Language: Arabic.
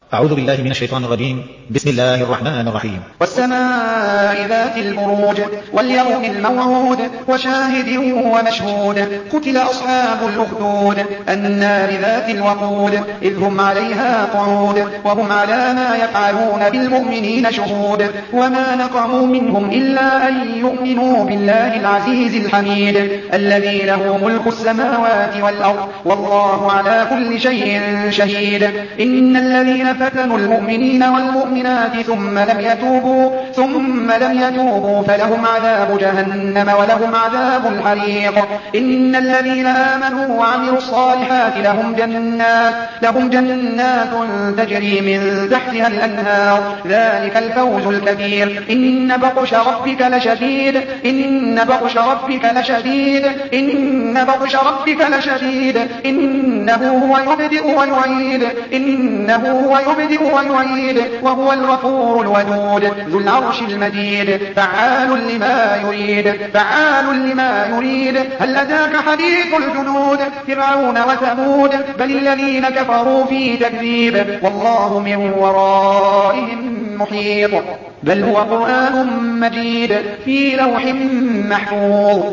أعوذ بالله من الشيطان الرجيم. بسم الله الرحمن الرحيم. والسماء ذات البروج واليوم الموعود وشاهد ومشهود. قتل أصحاب الأخدود النار ذات الوقود إذ هم عليها قعود وهم على ما يفعلون بالمؤمنين شهود. وما نقموا منهم إلا أن يؤمنوا بالله العزيز الحميد الذي له ملك السماوات والأرض والله على كل شيء شهيد. إن الذين فتنوا المؤمنين والمؤمنات ثم لم يتوبوا فلهم عذاب جهنم ولهم عذاب الحريق. إن الذين آمنوا وعملوا الصالحات لهم جنات تجري من تحتها الأنهار ذلك الفوز الكبير. إن بطش ربك لشديد إنه هو يبدئ ويعيد وهو الغفور الودود ذو العرش المجيد فعال لما يريد. هل أتاك حديث الجنود فرعون وثمود بل الذين كفروا في تكذيب والله من ورائهم محيط. بل هو قرآن مجيد في لوح محفوظ